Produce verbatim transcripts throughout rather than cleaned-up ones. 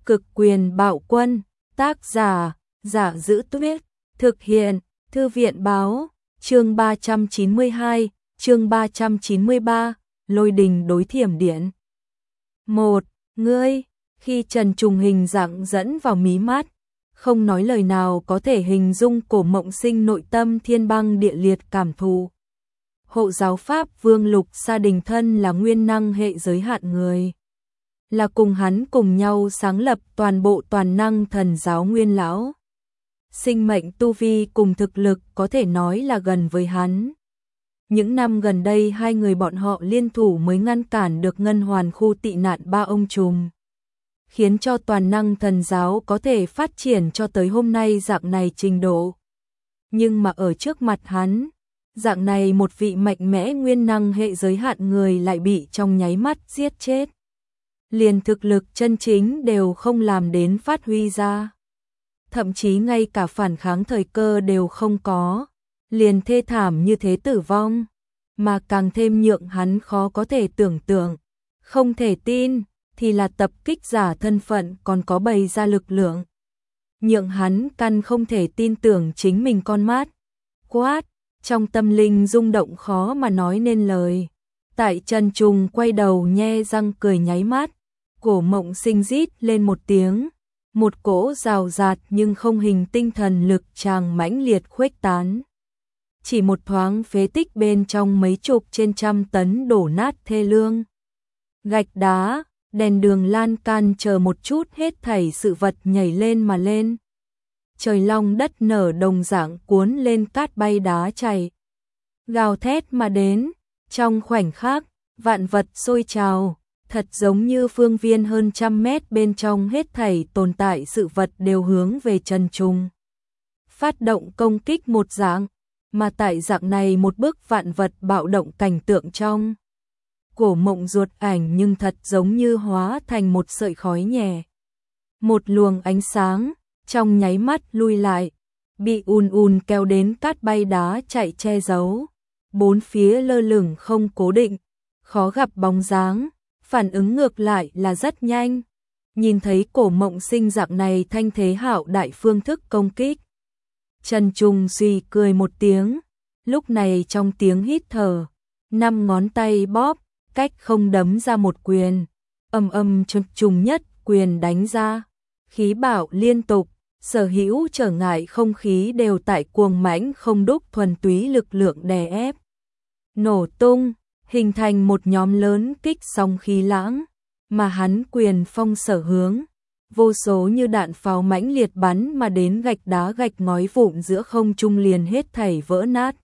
Cực quyền bạo quân, tác giả, Giả Giữ Tuyết, thực hiện, Thư viện báo, chương ba trăm chín mươi hai, chương ba trăm chín mươi ba, Lôi đình đối thiểm điện. một. Ngươi, khi Trần Trùng hình dạng dẫn vào mí mắt, không nói lời nào có thể hình dung Cổ Mộng Sinh nội tâm thiên băng địa liệt cảm thụ. Hộ giáo Pháp Vương Lục Sa Đình thân là nguyên năng hệ giới hạn người, là cùng hắn cùng nhau sáng lập toàn bộ toàn năng thần giáo Nguyên Lão. Sinh mệnh tu vi cùng thực lực có thể nói là gần với hắn. Những năm gần đây hai người bọn họ liên thủ mới ngăn cản được Ngân Hoàn khu tị nạn ba ông trùm, khiến cho toàn năng thần giáo có thể phát triển cho tới hôm nay dạng này trình độ. Nhưng mà ở trước mặt hắn, dạng này một vị mạnh mẽ nguyên năng hệ giới hạn người lại bị trong nháy mắt giết chết. Liền thực lực chân chính đều không làm đến phát huy ra. Thậm chí ngay cả phản kháng thời cơ đều không có. Liền thê thảm như thế tử vong. Mà càng thêm nhượng hắn khó có thể tưởng tượng. Không thể tin thì là tập kích giả thân phận còn có bày ra lực lượng. Nhượng hắn căn không thể tin tưởng chính mình con mắt. Quát, trong tâm linh rung động khó mà nói nên lời. Tại Trần Trùng quay đầu nhe răng cười nháy mắt. Cổ Mộng Sinh rít lên một tiếng, một cỗ rào rạt nhưng không hình tinh thần lực tràng mãnh liệt khuếch tán. Chỉ một thoáng phế tích bên trong mấy chục trên trăm tấn đổ nát thê lương. Gạch đá, đèn đường lan can chờ một chút hết thảy sự vật nhảy lên mà lên. Trời long đất nở đồng dạng cuốn lên cát bay đá chảy. Gào thét mà đến, trong khoảnh khắc, vạn vật sôi trào. Thật giống như phương viên hơn trăm mét bên trong hết thảy tồn tại sự vật đều hướng về Trần Trùng. Phát động công kích một dạng, mà tại dạng này một bức vạn vật bạo động cảnh tượng trong. Cổ Mộng ruột ảnh nhưng thật giống như hóa thành một sợi khói nhẹ. Một luồng ánh sáng, trong nháy mắt lui lại, bị ùn ùn kéo đến cát bay đá chạy che giấu. Bốn phía lơ lửng không cố định, khó gặp bóng dáng. Phản ứng ngược lại là rất nhanh. Nhìn thấy Cổ Mộng Sinh dạng này thanh thế hạo đại phương thức công kích. Trần Trùng suy cười một tiếng. Lúc này trong tiếng hít thở, năm ngón tay bóp, cách không đấm ra một quyền. Âm âm chập trùng nhất quyền đánh ra. Khí bạo liên tục, sở hữu trở ngại không khí đều tại cuồng mãnh không đúc thuần túy lực lượng đè ép. Nổ tung. Hình thành một nhóm lớn kích sóng khí lãng, mà hắn quyền phong sở hướng, vô số như đạn pháo mãnh liệt bắn mà đến gạch đá gạch ngói vụn giữa không trung liền hết thảy vỡ nát.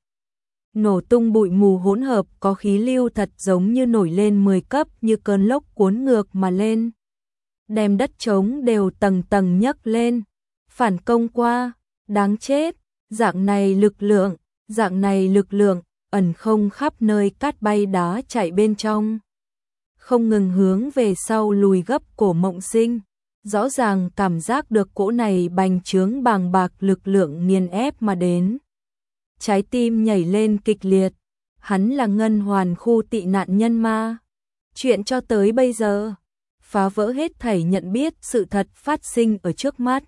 Nổ tung bụi mù hỗn hợp có khí lưu thật giống như nổi lên mười cấp như cơn lốc cuốn ngược mà lên. Đem đất trống đều tầng tầng nhấc lên, phản công qua, đáng chết, dạng này lực lượng, dạng này lực lượng. Ẩn không khắp nơi cát bay đá chạy bên trong. Không ngừng hướng về sau lùi gấp Cổ Mộng Sinh. Rõ ràng cảm giác được cỗ này bành trướng bàng bạc lực lượng nghiền ép mà đến. Trái tim nhảy lên kịch liệt. Hắn là Ngân Hoàn khu tị nạn nhân ma. Chuyện cho tới bây giờ, phá vỡ hết thảy nhận biết sự thật phát sinh ở trước mắt.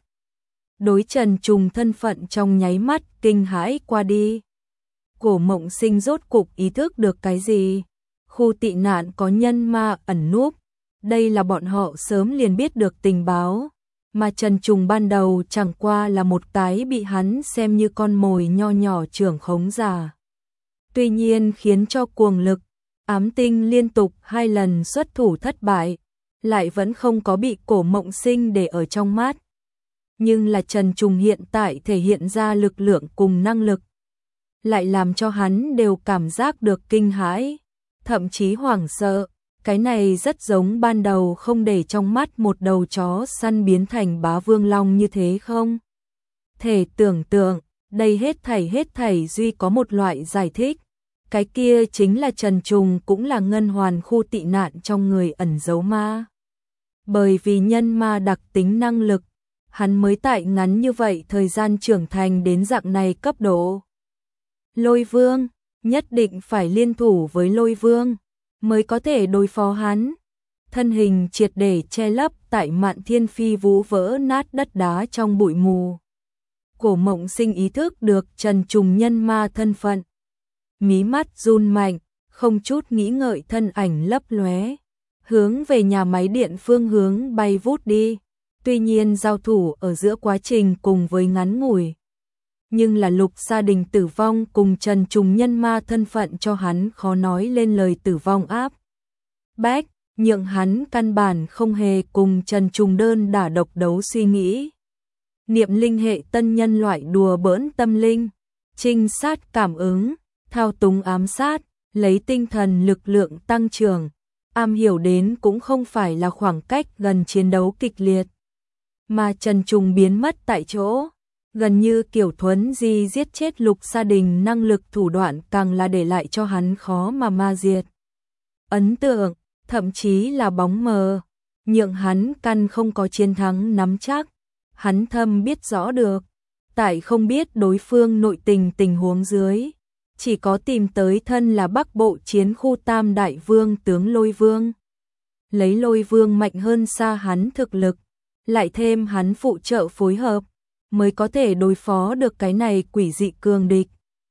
Đối Trần Trùng thân phận trong nháy mắt kinh hãi qua đi. Cổ Mộng Sinh rốt cục ý thức được cái gì? Khu tị nạn có nhân ma ẩn núp. Đây là bọn họ sớm liền biết được tình báo. Mà Trần Trùng ban đầu chẳng qua là một cái bị hắn xem như con mồi nho nhỏ trưởng khống giả. Tuy nhiên khiến cho cuồng lực, ám tinh liên tục hai lần xuất thủ thất bại, lại vẫn không có bị Cổ Mộng Sinh để ở trong mắt. Nhưng là Trần Trùng hiện tại thể hiện ra lực lượng cùng năng lực. Lại làm cho hắn đều cảm giác được kinh hãi, thậm chí hoảng sợ. Cái này rất giống ban đầu không để trong mắt một đầu chó săn biến thành bá vương long như thế không? Thể tưởng tượng, đây hết thảy hết thảy duy có một loại giải thích. Cái kia chính là Trần Trùng cũng là Ngân Hoàn khu tị nạn trong người ẩn giấu ma. Bởi vì nhân ma đặc tính năng lực, hắn mới tại ngắn như vậy thời gian trưởng thành đến dạng này cấp độ. Lôi Vương, nhất định phải liên thủ với Lôi Vương mới có thể đối phó hắn. thân hình triệt để che lấp tại Mạn Thiên phi vũ vỡ nát đất đá trong bụi mù. Cổ Mộng Sinh ý thức được Trần Trùng nhân ma thân phận. Mí mắt run mạnh, không chút nghĩ ngợi thân ảnh lấp lóe, hướng về nhà máy điện phương hướng bay vút đi. Tuy nhiên giao thủ ở giữa quá trình cùng với ngắn ngủi, nhưng là Lục Gia Đình tử vong cùng Trần Trùng nhân ma thân phận cho hắn khó nói lên lời tử vong áp bách, nhượng hắn căn bản không hề cùng Trần Trùng đơn đả độc đấu suy nghĩ. Niệm linh hệ tân nhân loại đùa bỡn tâm linh, trinh sát cảm ứng, thao túng ám sát, lấy tinh thần lực lượng tăng trưởng, am hiểu đến cũng không phải là khoảng cách gần chiến đấu kịch liệt, mà Trần Trùng biến mất tại chỗ, gần như kiểu thuấn di giết chết Lục Gia Đình, năng lực thủ đoạn càng là để lại cho hắn khó mà ma diệt ấn tượng, thậm chí là bóng mờ, nhượng hắn căn không có chiến thắng nắm chắc. Hắn thâm biết rõ được, tại không biết đối phương nội tình tình huống dưới, chỉ có tìm tới thân là Bắc Bộ chiến khu Tam Đại Vương tướng Lôi Vương. Lấy Lôi Vương mạnh hơn xa hắn thực lực, lại thêm hắn phụ trợ phối hợp, mới có thể đối phó được cái này quỷ dị cường địch.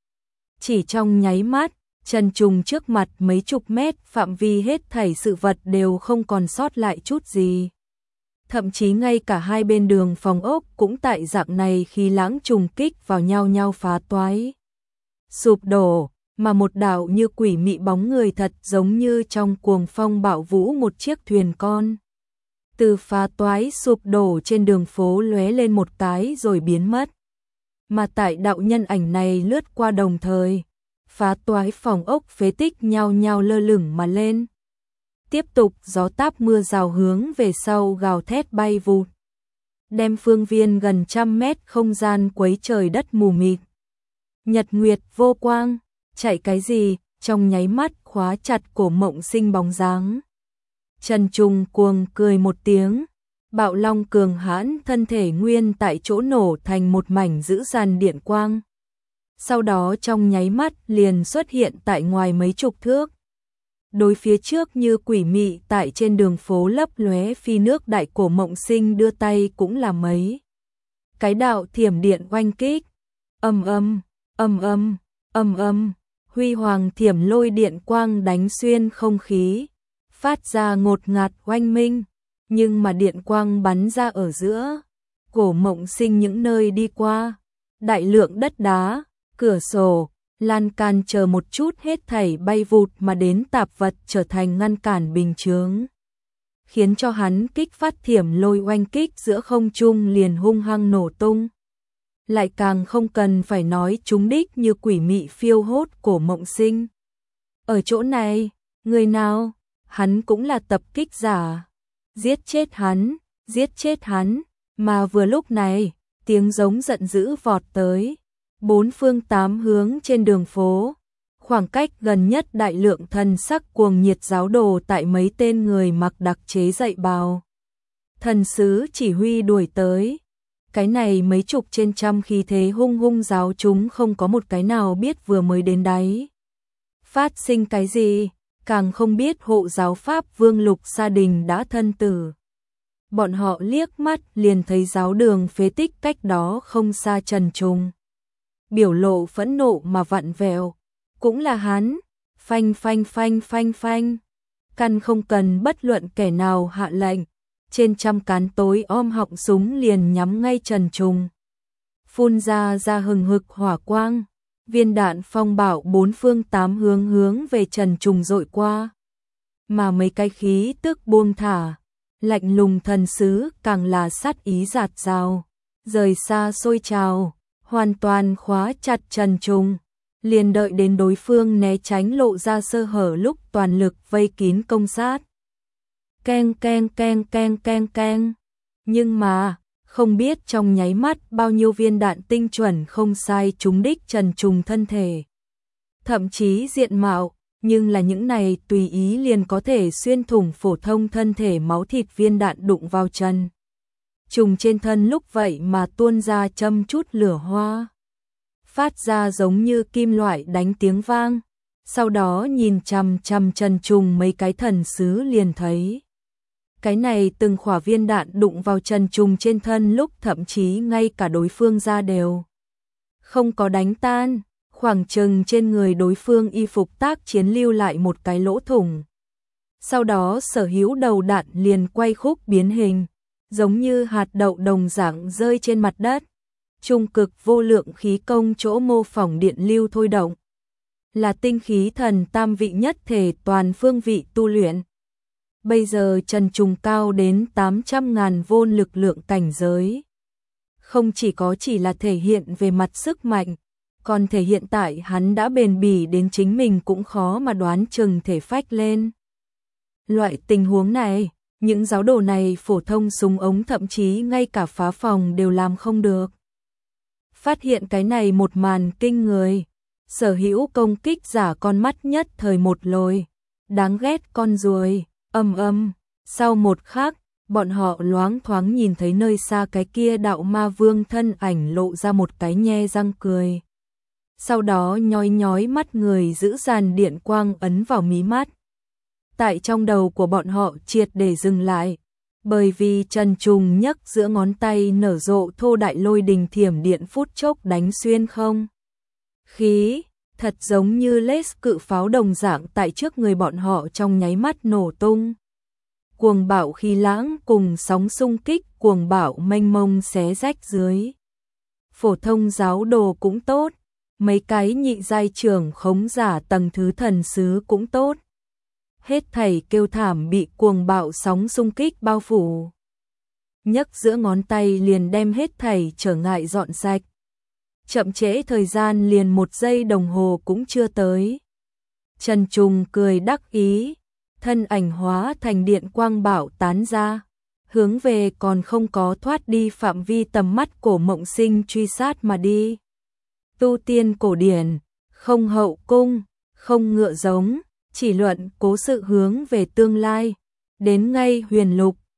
Chỉ trong nháy mắt, Trần Trùng trước mặt mấy chục mét phạm vi hết thảy sự vật đều không còn sót lại chút gì. Thậm chí ngay cả hai bên đường phòng ốc cũng tại dạng này khi lãng trùng kích vào nhau nhau phá toái. Sụp đổ, mà một đạo như quỷ mị bóng người thật giống như trong cuồng phong bạo vũ một chiếc thuyền con. Từ phá toái sụp đổ trên đường phố lóe lên một cái rồi biến mất. Mà tại đạo nhân ảnh này lướt qua đồng thời, phá toái phòng ốc phế tích nhau nhau lơ lửng mà lên. Tiếp tục gió táp mưa rào hướng về sau gào thét bay vụt, đem phương viên gần trăm mét không gian quấy trời đất mù mịt. Nhật nguyệt vô quang, chạy cái gì, trong nháy mắt khóa chặt Cổ Mộng Sinh bóng dáng. Trần Trùng cuồng cười một tiếng, bạo long cường hãn thân thể nguyên tại chỗ nổ thành một mảnh dữ dằn điện quang. Sau đó trong nháy mắt liền xuất hiện tại ngoài mấy chục thước. Đối phía trước như quỷ mị tại trên đường phố lấp lóe phi nước đại Cổ Mộng Sinh đưa tay cũng là mấy cái đạo thiểm điện oanh kích. Âm âm, âm âm, âm âm, huy hoàng thiểm lôi điện quang đánh xuyên không khí, phát ra ngột ngạt oanh minh, nhưng mà điện quang bắn ra ở giữa Cổ Mộng Sinh những nơi đi qua, đại lượng đất đá, cửa sổ, lan can chờ một chút hết thảy bay vụt mà đến tạp vật trở thành ngăn cản bình chướng, khiến cho hắn kích phát thiểm lôi oanh kích giữa không trung liền hung hăng nổ tung. Lại càng không cần phải nói trúng đích như quỷ mị phiêu hốt Cổ Mộng Sinh. Ở chỗ này, người nào, hắn cũng là tập kích giả. Giết chết hắn, giết chết hắn, mà vừa lúc này, tiếng giống giận dữ vọt tới. Bốn phương tám hướng trên đường phố, khoảng cách gần nhất đại lượng thần sắc cuồng nhiệt giáo đồ tại mấy tên người mặc đặc chế dạy bào thần sứ chỉ huy đuổi tới. Cái này mấy chục trên trăm khí thế hung hung giáo chúng không có một cái nào biết vừa mới đến đáy phát sinh cái gì, càng không biết hộ giáo pháp vương Lục Gia Đình đã thân tử. Bọn họ liếc mắt liền thấy giáo đường phế tích cách đó không xa Trần Trùng, biểu lộ phẫn nộ mà vặn vẹo, cũng là hắn, phanh phanh phanh phanh phanh, căn không cần bất luận kẻ nào hạ lệnh, trên trăm cán tối om họng súng liền nhắm ngay Trần Trùng. Phun ra ra hừng hực hỏa quang, viên đạn phong bạo bốn phương tám hướng hướng về Trần Trùng dội qua. Mà mấy cái khí tức buông thả, lạnh lùng thần sứ càng là sát ý giạt rào, rời xa xôi trào, hoàn toàn khóa chặt Trần Trùng, liền đợi đến đối phương né tránh lộ ra sơ hở lúc toàn lực vây kín công sát. Keng keng keng keng keng keng. Nhưng mà, không biết trong nháy mắt bao nhiêu viên đạn tinh chuẩn không sai trúng đích Trần Trùng thân thể. Thậm chí diện mạo, nhưng là những này tùy ý liền có thể xuyên thủng phổ thông thân thể máu thịt viên đạn đụng vào Trần Trùng trên thân lúc vậy mà tuôn ra châm chút lửa hoa. Phát ra giống như kim loại đánh tiếng vang. Sau đó nhìn chằm chằm Trần Trùng mấy cái thần sứ liền thấy Cái này từng khỏa viên đạn đụng vào Trần Trùng trên thân lúc thậm chí ngay cả đối phương ra đều không có đánh tan, khoảng chừng trên người đối phương y phục tác chiến lưu lại một cái lỗ thủng. Sau đó sở hữu đầu đạn liền quay khúc biến hình, giống như hạt đậu đồng dạng rơi trên mặt đất. Trung cực vô lượng khí công chỗ mô phỏng điện lưu thôi động, là tinh khí thần tam vị nhất thể toàn phương vị tu luyện. Bây giờ Trần Trùng cao đến tám trăm ngàn vôn lực lượng cảnh giới. Không chỉ có chỉ là thể hiện về mặt sức mạnh, còn thể hiện tại hắn đã bền bỉ đến chính mình cũng khó mà đoán chừng thể phách lên. Loại tình huống này, những giáo đồ này phổ thông súng ống thậm chí ngay cả phá phòng đều làm không được. Phát hiện cái này một màn kinh người, sở hữu công kích giả con mắt nhất thời một lồi, đáng ghét con ruồi, âm âm, sau một khắc, bọn họ loáng thoáng nhìn thấy nơi xa cái kia đạo ma vương thân ảnh lộ ra một cái nhe răng cười. Sau đó nhói nhói mắt người giữ dàn điện quang ấn vào mí mắt. Tại trong đầu của bọn họ triệt để dừng lại, bởi vì Trần Trùng nhấc giữa ngón tay nở rộ thô đại lôi đình thiểm điện phút chốc đánh xuyên không khí, thật giống như laser cự pháo đồng dạng tại trước người bọn họ trong nháy mắt nổ tung. Cuồng bạo khí lãng cùng sóng xung kích cuồng bạo mênh mông xé rách dưới. Phổ thông giáo đồ cũng tốt, mấy cái nhị giai trưởng khống giả tầng thứ thần sứ cũng tốt. Hết thảy kêu thảm bị cuồng bạo sóng xung kích bao phủ. Nhấc giữa ngón tay liền đem hết thảy trở ngại dọn sạch. Chậm trễ thời gian liền một giây đồng hồ cũng chưa tới. Trần Trùng cười đắc ý, thân ảnh hóa thành điện quang bạo tán ra, hướng về còn không có thoát đi phạm vi tầm mắt Cổ Mộng Sinh truy sát mà đi. Tu tiên cổ điển, không hậu cung, không ngựa giống, chỉ luận cố sự hướng về tương lai, đến ngay huyền lục,